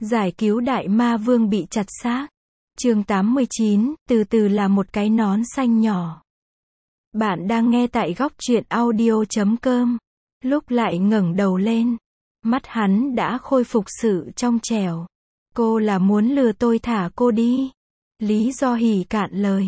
Giải cứu đại ma vương bị chặt xác. Chương 89, từ từ là một cái nón xanh nhỏ. Bạn đang nghe tại góc truyện audio.com. Lúc lại ngẩng đầu lên, mắt hắn đã khôi phục sự trong trẻo. Cô là muốn lừa tôi thả cô đi. Lý Do Hỉ cạn lời.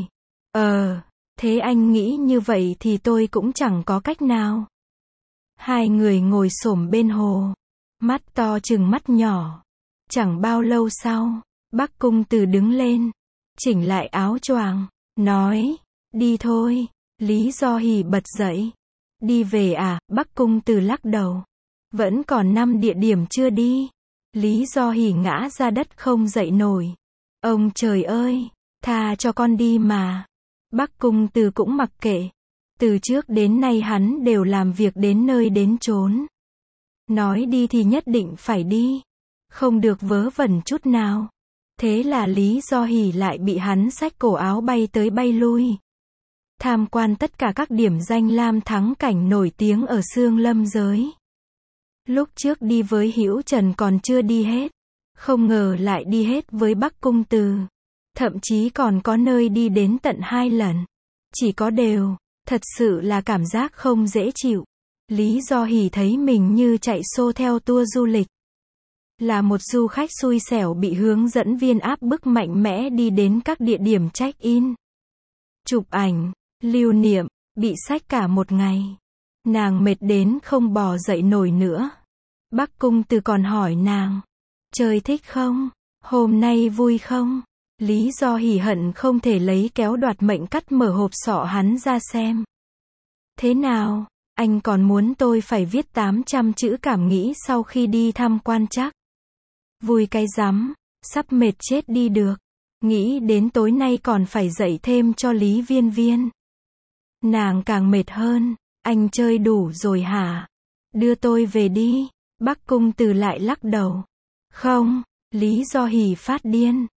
Thế anh nghĩ như vậy thì tôi cũng chẳng có cách nào. Hai người ngồi xổm bên hồ, mắt to chừng mắt nhỏ. Chẳng bao lâu sau, Bắc Cung Từ đứng lên, chỉnh lại áo choàng, nói, đi thôi. Lý Do Hỉ bật dậy. Đi về à? Bắc Cung Từ lắc đầu. Vẫn còn 5 địa điểm chưa đi. Lý Do Hỉ ngã ra đất không dậy nổi. Ông trời ơi, tha cho con đi mà. Bắc Cung Từ cũng mặc kệ. Từ trước đến nay hắn đều làm việc đến nơi đến chốn. Nói đi thì nhất định phải đi. Không được vớ vẩn chút nào. Thế là Lý Do Hỉ lại bị hắn xách cổ áo bay tới bay lui. Tham quan tất cả các điểm danh lam thắng cảnh nổi tiếng ở Xương Lâm giới. Lúc trước đi với Hữu Trần còn chưa đi hết. Không ngờ lại đi hết với Bắc Cung Từ. Thậm chí còn có nơi đi đến tận 2 lần. Chỉ có điều, thật sự là cảm giác không dễ chịu. Lý Do Hỉ thấy mình như chạy xô theo tour du lịch. Là một du khách xui xẻo bị hướng dẫn viên áp bức mạnh mẽ đi đến các địa điểm check-in. Chụp ảnh, lưu niệm, bị xách cả một ngày. Nàng mệt đến không bò dậy nổi nữa. Bắc Cung Từ còn hỏi nàng, chơi thích không? Hôm nay vui không? Lý Do Hỉ hận không thể lấy kéo đoạt mệnh cắt mở hộp sọ hắn ra xem. Thế nào? Anh còn muốn tôi phải viết 800 chữ cảm nghĩ sau khi đi tham quan chắc? Vui cái rắm, sắp mệt chết đi được. Nghĩ đến tối nay còn phải dạy thêm cho Lý Viên Viên. Nàng càng mệt hơn, anh chơi đủ rồi hả? Đưa tôi về đi. Bắc Cung Từ lại lắc đầu. Không, Lý Do Hỉ phát điên.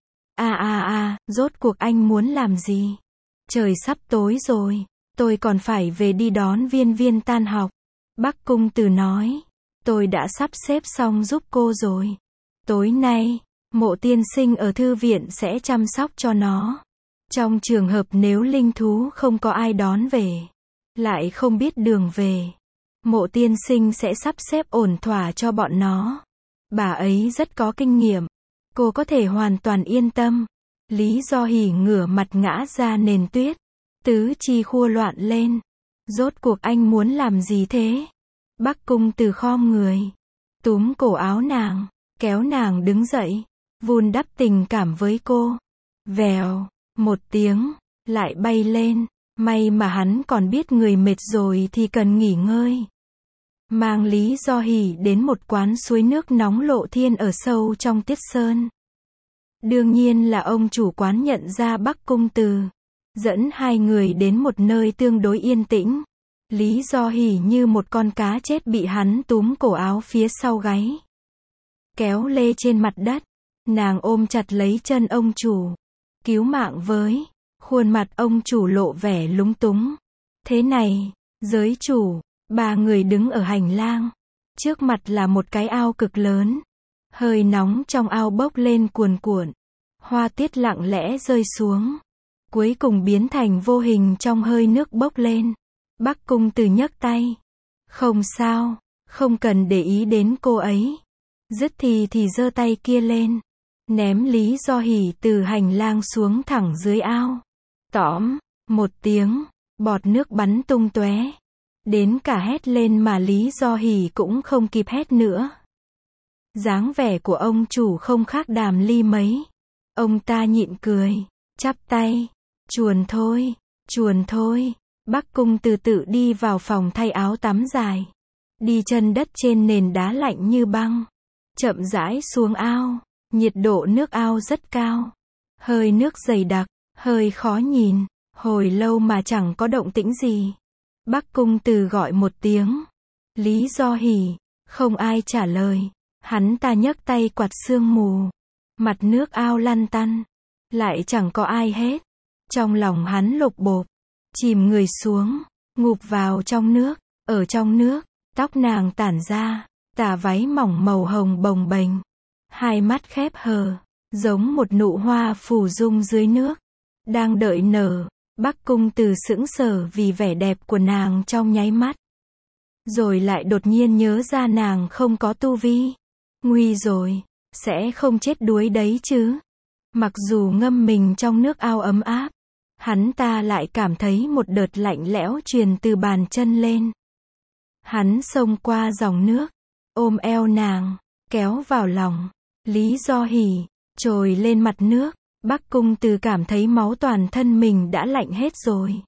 Rốt cuộc anh muốn làm gì? Trời sắp tối rồi, tôi còn phải về đi đón Viên Viên tan học. Bắc Cung Từ nói, tôi đã sắp xếp xong giúp cô rồi. Tối nay, Mộ tiên sinh ở thư viện sẽ chăm sóc cho nó. Trong trường hợp nếu linh thú không có ai đón về, lại không biết đường về, Mộ tiên sinh sẽ sắp xếp ổn thỏa cho bọn nó. Bà ấy rất có kinh nghiệm. Cô có thể hoàn toàn yên tâm. Lý Do Hỉ ngửa mặt ngã ra nền tuyết. Tứ chi khua loạn lên. Rốt cuộc anh muốn làm gì thế? Bắc Cung Từ khom người, túm cổ áo nàng, kéo nàng đứng dậy, vun đắp tình cảm với cô. Vèo, một tiếng, lại bay lên. May mà hắn còn biết người mệt rồi thì cần nghỉ ngơi. Mang Lý Do Hỉ đến một quán suối nước nóng lộ thiên ở sâu trong Tiết Sơn. Đương nhiên là ông chủ quán nhận ra Bắc Cung Từ, dẫn hai người đến một nơi tương đối yên tĩnh. Lý Do Hỉ như một con cá chết bị hắn túm cổ áo phía sau gáy, kéo lê trên mặt đất. Nàng ôm chặt lấy chân ông chủ. Cứu mạng với. Khuôn mặt ông chủ lộ vẻ lúng túng. Thế này, giới chủ. 3 người đứng ở hành lang. Trước mặt là một cái ao cực lớn. Hơi nóng trong ao bốc lên cuồn cuộn. Hoa tiết lặng lẽ rơi xuống. Cuối cùng biến thành vô hình trong hơi nước bốc lên. Bắc Cung Từ nhấc tay. Không sao, không cần để ý đến cô ấy. Dứt thì giơ tay kia lên. Ném Lý Do Hỉ từ hành lang xuống thẳng dưới ao. Tõm, một tiếng, bọt nước bắn tung tóe. Đến cả hét lên mà Lý Do Hỉ cũng không kịp hét nữa. Dáng vẻ của ông chủ không khác Đàm Ly mấy. Ông ta nhịn cười, chắp tay. Chuồn thôi, chuồn thôi. Bắc Cung Từ tự đi vào phòng thay áo tắm dài. Đi chân đất trên nền đá lạnh như băng. Chậm rãi xuống ao. Nhiệt độ nước ao rất cao. Hơi nước dày đặc, hơi khó nhìn. Hồi lâu mà chẳng có động tĩnh gì. Bắc Cung Từ gọi một tiếng. Lý Do Hỉ. Không ai trả lời. Hắn ta nhấc tay quạt sương mù. Mặt nước ao lăn tăn. Lại chẳng có ai hết. Trong lòng hắn lục bộp. Chìm người xuống. Ngụp vào trong nước. Ở trong nước, tóc nàng tản ra. Tà váy mỏng màu hồng bồng bềnh. hai mắt khép hờ, giống một nụ hoa phù dung dưới nước, đang đợi nở. Bắc Cung Từ sững sờ vì vẻ đẹp của nàng trong nháy mắt. Rồi lại đột nhiên nhớ ra nàng không có tu vi. Nguy rồi, sẽ không chết đuối đấy chứ. Mặc dù ngâm mình trong nước ao ấm áp, hắn ta lại cảm thấy một đợt lạnh lẽo truyền từ bàn chân lên. Hắn xông qua dòng nước, ôm eo nàng, kéo vào lòng. Lý Do Hỉ, trồi lên mặt nước. Bắc Cung Từ cảm thấy máu toàn thân mình đã lạnh hết rồi.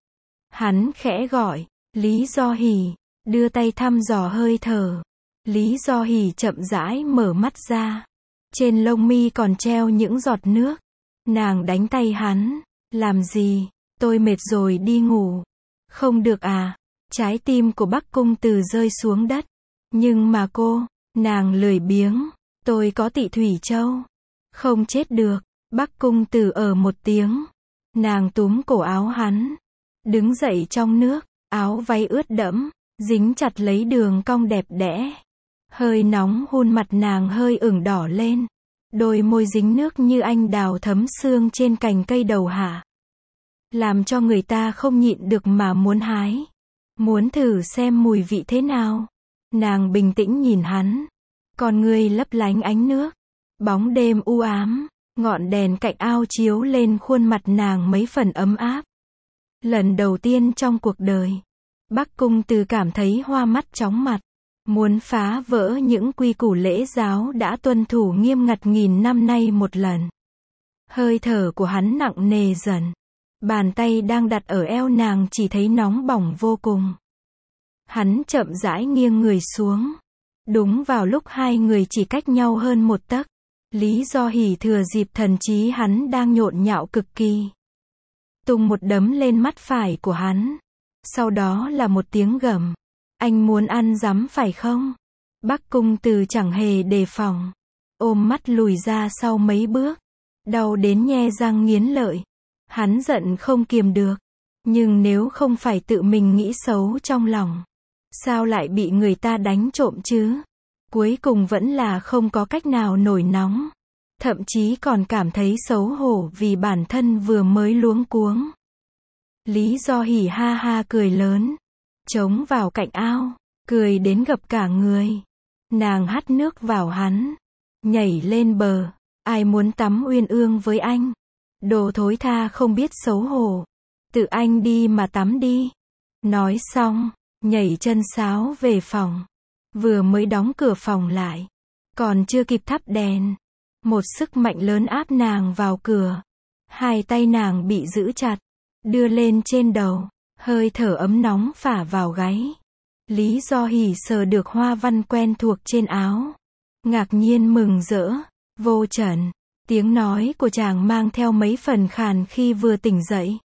Hắn khẽ gọi, Lý Do Hỉ, đưa tay thăm dò hơi thở. Lý Do Hỉ chậm rãi mở mắt ra. Trên lông mi còn treo những giọt nước. Nàng đánh tay hắn, làm gì, tôi mệt rồi đi ngủ. Không được à, trái tim của Bắc Cung Từ rơi xuống đất. Nhưng mà nàng lười biếng, tôi có Tị Thủy Châu. Không chết được. Bắc Cung Từ một tiếng. Nàng túm cổ áo hắn. Đứng dậy trong nước, áo váy ướt đẫm, dính chặt lấy đường cong đẹp đẽ. Hơi nóng hun mặt nàng hơi ửng đỏ lên. Đôi môi dính nước như anh đào thấm sương trên cành cây đầu hạ. Làm cho người ta không nhịn được mà muốn hái. Muốn thử xem mùi vị thế nào. Nàng bình tĩnh nhìn hắn. Con ngươi lấp lánh ánh nước. Bóng đêm u ám. Ngọn đèn cạnh ao chiếu lên khuôn mặt nàng mấy phần ấm áp. Lần đầu tiên trong cuộc đời, Bắc Cung Từ cảm thấy hoa mắt chóng mặt. Muốn phá vỡ những quy củ lễ giáo đã tuân thủ nghiêm ngặt nghìn năm nay một lần. Hơi thở của hắn nặng nề dần. Bàn tay đang đặt ở eo nàng chỉ thấy nóng bỏng vô cùng. Hắn chậm rãi nghiêng người xuống. Đúng vào lúc hai người chỉ cách nhau hơn một tấc. Lý Do Hỉ thừa dịp thần trí hắn đang nhộn nhạo cực kỳ. Tung một đấm lên mắt phải của hắn. Sau đó là một tiếng gầm. Anh muốn ăn rắm phải không? Bắc Cung Từ chẳng hề đề phòng. Ôm mắt lùi ra sau mấy bước. Đau đến nhe răng nghiến lợi. Hắn giận không kiềm được. Nhưng nếu không phải tự mình nghĩ xấu trong lòng, sao lại bị người ta đánh trộm chứ? Cuối cùng vẫn là không có cách nào nổi nóng. Thậm chí còn cảm thấy xấu hổ vì bản thân vừa mới luống cuống. Lý Do Hỉ ha ha cười lớn. Trống vào cạnh ao. Cười đến gập cả người. Nàng hắt nước vào hắn. Nhảy lên bờ. Ai muốn tắm uyên ương với anh? Đồ thối tha không biết xấu hổ. Tự anh đi mà tắm đi. Nói xong, nhảy chân sáo về phòng. Vừa mới đóng cửa phòng lại. Còn chưa kịp thắp đèn. Một sức mạnh lớn áp nàng vào cửa. Hai tay nàng bị giữ chặt. Đưa lên trên đầu. Hơi thở ấm nóng phả vào gáy. Lý Do Hỉ sờ được hoa văn quen thuộc trên áo. Ngạc nhiên mừng rỡ. Vô trần. Tiếng nói của chàng mang theo mấy phần khàn khi vừa tỉnh dậy.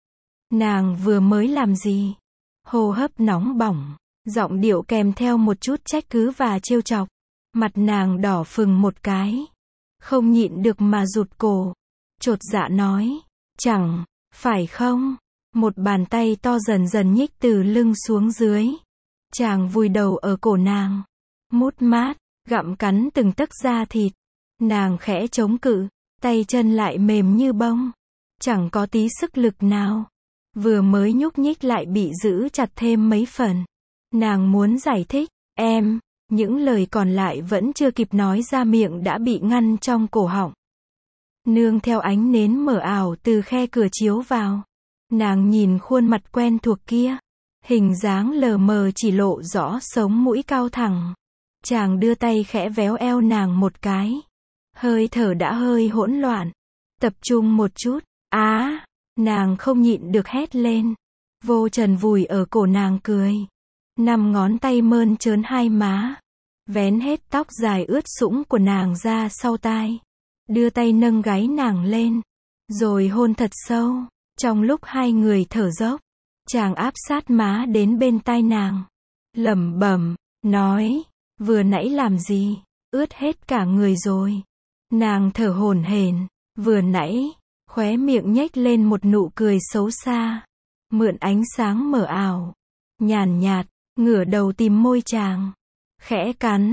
Nàng vừa mới làm gì? Hô hấp nóng bỏng. Giọng điệu kèm theo một chút trách cứ và trêu chọc. Mặt nàng đỏ phừng một cái. Không nhịn được mà rụt cổ. Chột dạ nói. Chẳng, phải không? Một bàn tay to dần dần nhích từ lưng xuống dưới. Chàng vùi đầu ở cổ nàng. Mút mát, gặm cắn từng tấc da thịt. Nàng khẽ chống cự. Tay chân lại mềm như bông. Chẳng có tí sức lực nào. Vừa mới nhúc nhích lại bị giữ chặt thêm mấy phần. Nàng muốn giải thích. Em. Những lời còn lại vẫn chưa kịp nói ra miệng đã bị ngăn trong cổ họng. Nương theo ánh nến mờ ảo từ khe cửa chiếu vào. Nàng nhìn khuôn mặt quen thuộc kia. Hình dáng lờ mờ chỉ lộ rõ sống mũi cao thẳng. Chàng đưa tay khẽ véo eo nàng một cái. Hơi thở đã hơi hỗn loạn. Tập trung một chút. Á! Nàng không nhịn được hét lên. Vô trần vùi ở cổ nàng cười. 5 ngón tay mơn trớn hai má. Vén hết tóc dài ướt sũng của nàng ra sau tai. Đưa tay nâng gáy nàng lên. Rồi hôn thật sâu. Trong lúc hai người thở dốc. Chàng áp sát má đến bên tai nàng. Lẩm bẩm, nói. Vừa nãy làm gì? Ướt hết cả người rồi. Nàng thở hổn hển. Vừa nãy. Khóe miệng nhếch lên một nụ cười xấu xa. Mượn ánh sáng mờ ảo. Nhàn nhạt. Ngửa đầu tìm môi chàng. Khẽ cắn.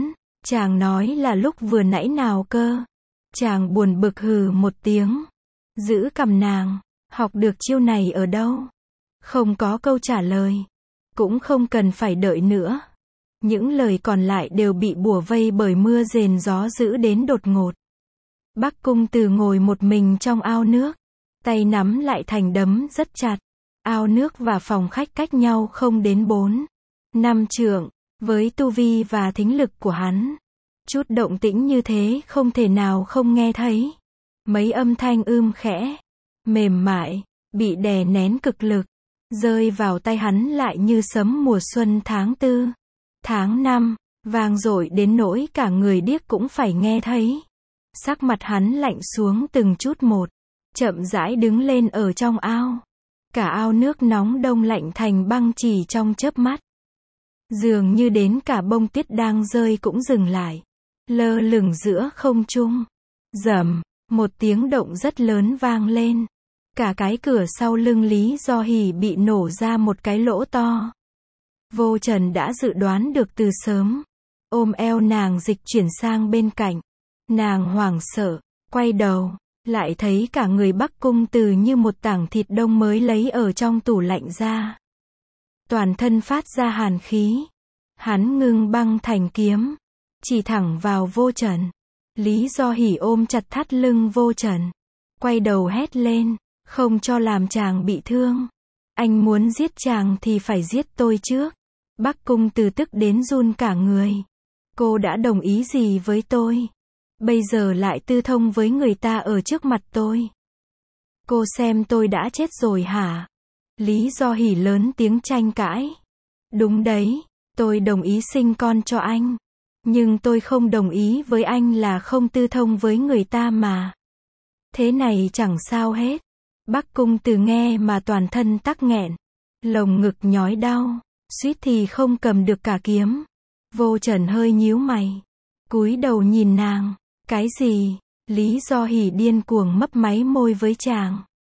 Chàng nói là lúc vừa nãy nào cơ. Chàng buồn bực hừ một tiếng. Giữ cằm nàng. Học được chiêu này ở đâu? Không có câu trả lời. Cũng không cần phải đợi nữa. Những lời còn lại đều bị bủa vây bởi mưa rền gió dữ đến đột ngột. Bắc Cung Từ ngồi một mình trong ao nước. Tay nắm lại thành đấm rất chặt. Ao nước và phòng khách cách nhau không đến 4-5 trượng. Với tu vi và thính lực của hắn, chút động tĩnh như thế không thể nào không nghe thấy. Mấy âm thanh khẽ, mềm mại, bị đè nén cực lực, rơi vào tai hắn lại như sấm mùa xuân tháng 4, tháng 5, vang dội đến nỗi cả người điếc cũng phải nghe thấy. Sắc mặt hắn lạnh xuống từng chút một, chậm rãi đứng lên ở trong ao. Cả ao nước nóng đông lạnh thành băng chỉ trong chớp mắt. Dường như đến cả bông tuyết đang rơi cũng dừng lại, lơ lửng giữa không trung. Rầm, một tiếng động rất lớn vang lên. Cả cái cửa sau lưng Lý Do Hỷ bị nổ ra một cái lỗ to. Vô Trần đã dự đoán được từ sớm. Ôm eo nàng dịch chuyển sang bên cạnh. Nàng hoảng sợ, quay đầu, lại thấy cả người Bắc Cung Từ như một tảng thịt đông mới lấy ở trong tủ lạnh ra. Toàn thân phát ra hàn khí. Hắn ngưng băng thành kiếm, chỉ thẳng vào Vô Trần. Lý Do Hỷ ôm chặt thắt lưng Vô Trần, quay đầu hét lên, không cho làm chàng bị thương. Anh muốn giết chàng thì phải giết tôi trước. Bắc Cung Từ tức đến run cả người. Cô đã đồng ý gì với tôi? Bây giờ lại tư thông với người ta ở trước mặt tôi. Cô xem tôi đã chết rồi hả? Lý Do Hỷ lớn tiếng tranh cãi. Đúng đấy, tôi đồng ý sinh con cho anh. Nhưng tôi không đồng ý với anh là không tư thông với người ta mà. Thế này chẳng sao hết. Bắc Cung Từ nghe mà toàn thân tắc nghẹn. Lồng ngực nhói đau, suýt thì không cầm được cả kiếm. Vô Trần hơi nhíu mày, cúi đầu nhìn nàng. Cái gì? Lý Do Hỷ điên cuồng mấp máy môi với chàng.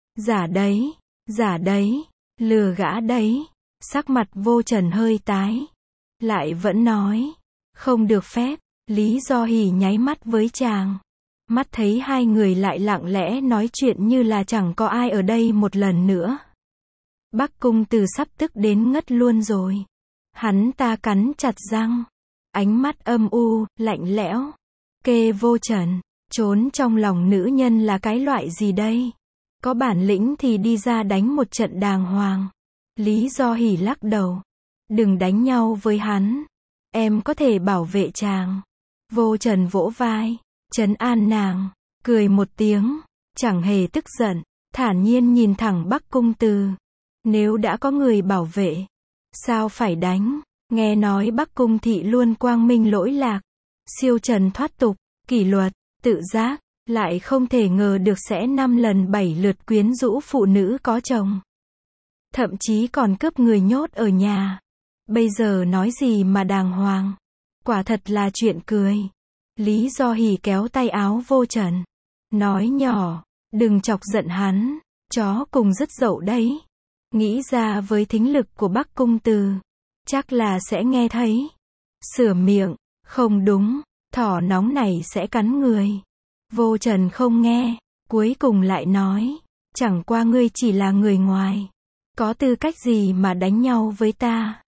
Giả đấy, lừa gã đấy. Sắc mặt Vô Trần hơi tái, lại vẫn nói, không được phép. Lý Do Hỷ nháy mắt với chàng. Mắt thấy hai người lại lặng lẽ nói chuyện như là chẳng có ai ở đây một lần nữa. Bắc Cung Từ sắp tức đến ngất luôn rồi. Hắn ta cắn chặt răng, ánh mắt âm u, lạnh lẽo. Kê Vô Trần, trốn trong lòng nữ nhân là cái loại gì đây? Có bản lĩnh thì đi ra đánh một trận đàng hoàng. Lý Do Hỷ lắc đầu. Đừng đánh nhau với hắn. Em có thể bảo vệ chàng. Vô Trần vỗ vai, trấn an nàng, cười một tiếng, chẳng hề tức giận, thản nhiên nhìn thẳng Bắc Cung Từ. Nếu đã có người bảo vệ, sao phải đánh? Nghe nói Bắc Cung thị luôn quang minh lỗi lạc, siêu trần thoát tục, kỷ luật, tự giác, lại không thể ngờ được sẽ 5 lần 7 lượt quyến rũ phụ nữ có chồng. Thậm chí còn cướp người nhốt ở nhà. Bây giờ nói gì mà đàng hoàng. Quả thật là chuyện cười. Lý Do Hỷ kéo tay áo Vô Trần, nói nhỏ, đừng chọc giận hắn, chó cùng dứt dậu đấy. Nghĩ ra với thính lực của Bắc Cung Từ, chắc là sẽ nghe thấy. Sửa miệng, không đúng, thỏ nóng này sẽ cắn người. Vô Trần không nghe, cuối cùng lại nói, chẳng qua ngươi chỉ là người ngoài. Có tư cách gì mà đánh nhau với ta?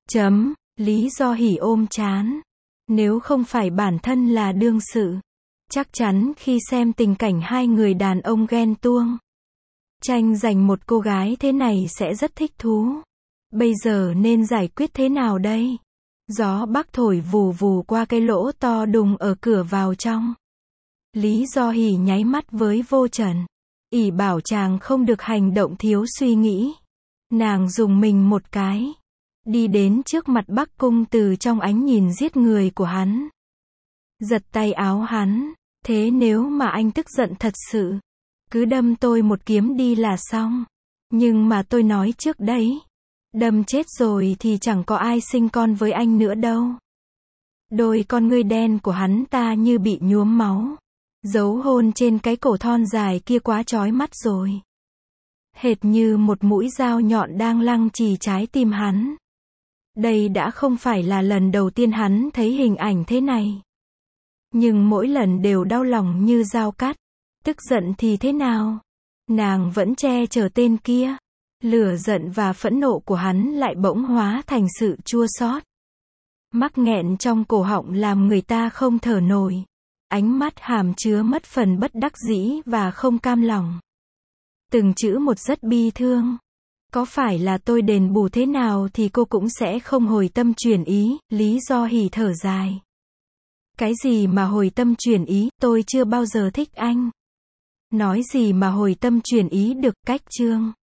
Lý Do Hỷ ôm trán. Nếu không phải bản thân là đương sự, chắc chắn khi xem tình cảnh hai người đàn ông ghen tuông, tranh giành một cô gái thế này sẽ rất thích thú. Bây giờ nên giải quyết thế nào đây? Gió bắc thổi vù vù qua cái lỗ to đùng ở cửa vào trong. Lý Do Hỷ nháy mắt với Vô Trần, ỷ bảo chàng không được hành động thiếu suy nghĩ. Nàng dùng mình một cái, đi đến trước mặt Bắc Cung Từ trong ánh nhìn giết người của hắn. Giật tay áo hắn, thế nếu mà anh tức giận thật sự, cứ đâm tôi một kiếm đi là xong. Nhưng mà tôi nói trước đấy, đâm chết rồi thì chẳng có ai sinh con với anh nữa đâu. Đôi con ngươi đen của hắn ta như bị nhuốm máu. Dấu hôn trên cái cổ thon dài kia quá chói mắt rồi. Hệt như một mũi dao nhọn đang lăng trì trái tim hắn. Đây đã không phải là lần đầu tiên hắn thấy hình ảnh thế này. Nhưng mỗi lần đều đau lòng như dao cắt. Tức giận thì thế nào? Nàng vẫn che chở tên kia. Lửa giận và phẫn nộ của hắn lại bỗng hóa thành sự chua xót. Mắc nghẹn trong cổ họng làm người ta không thở nổi. Ánh mắt hàm chứa mất phần bất đắc dĩ và không cam lòng. Từng chữ một rất bi thương. Có phải là tôi đền bù thế nào thì cô cũng sẽ không hồi tâm chuyển ý, Lý Do Hỷ thở dài. Cái gì mà hồi tâm chuyển ý, tôi chưa bao giờ thích anh. Nói gì mà hồi tâm chuyển ý được, cách chương.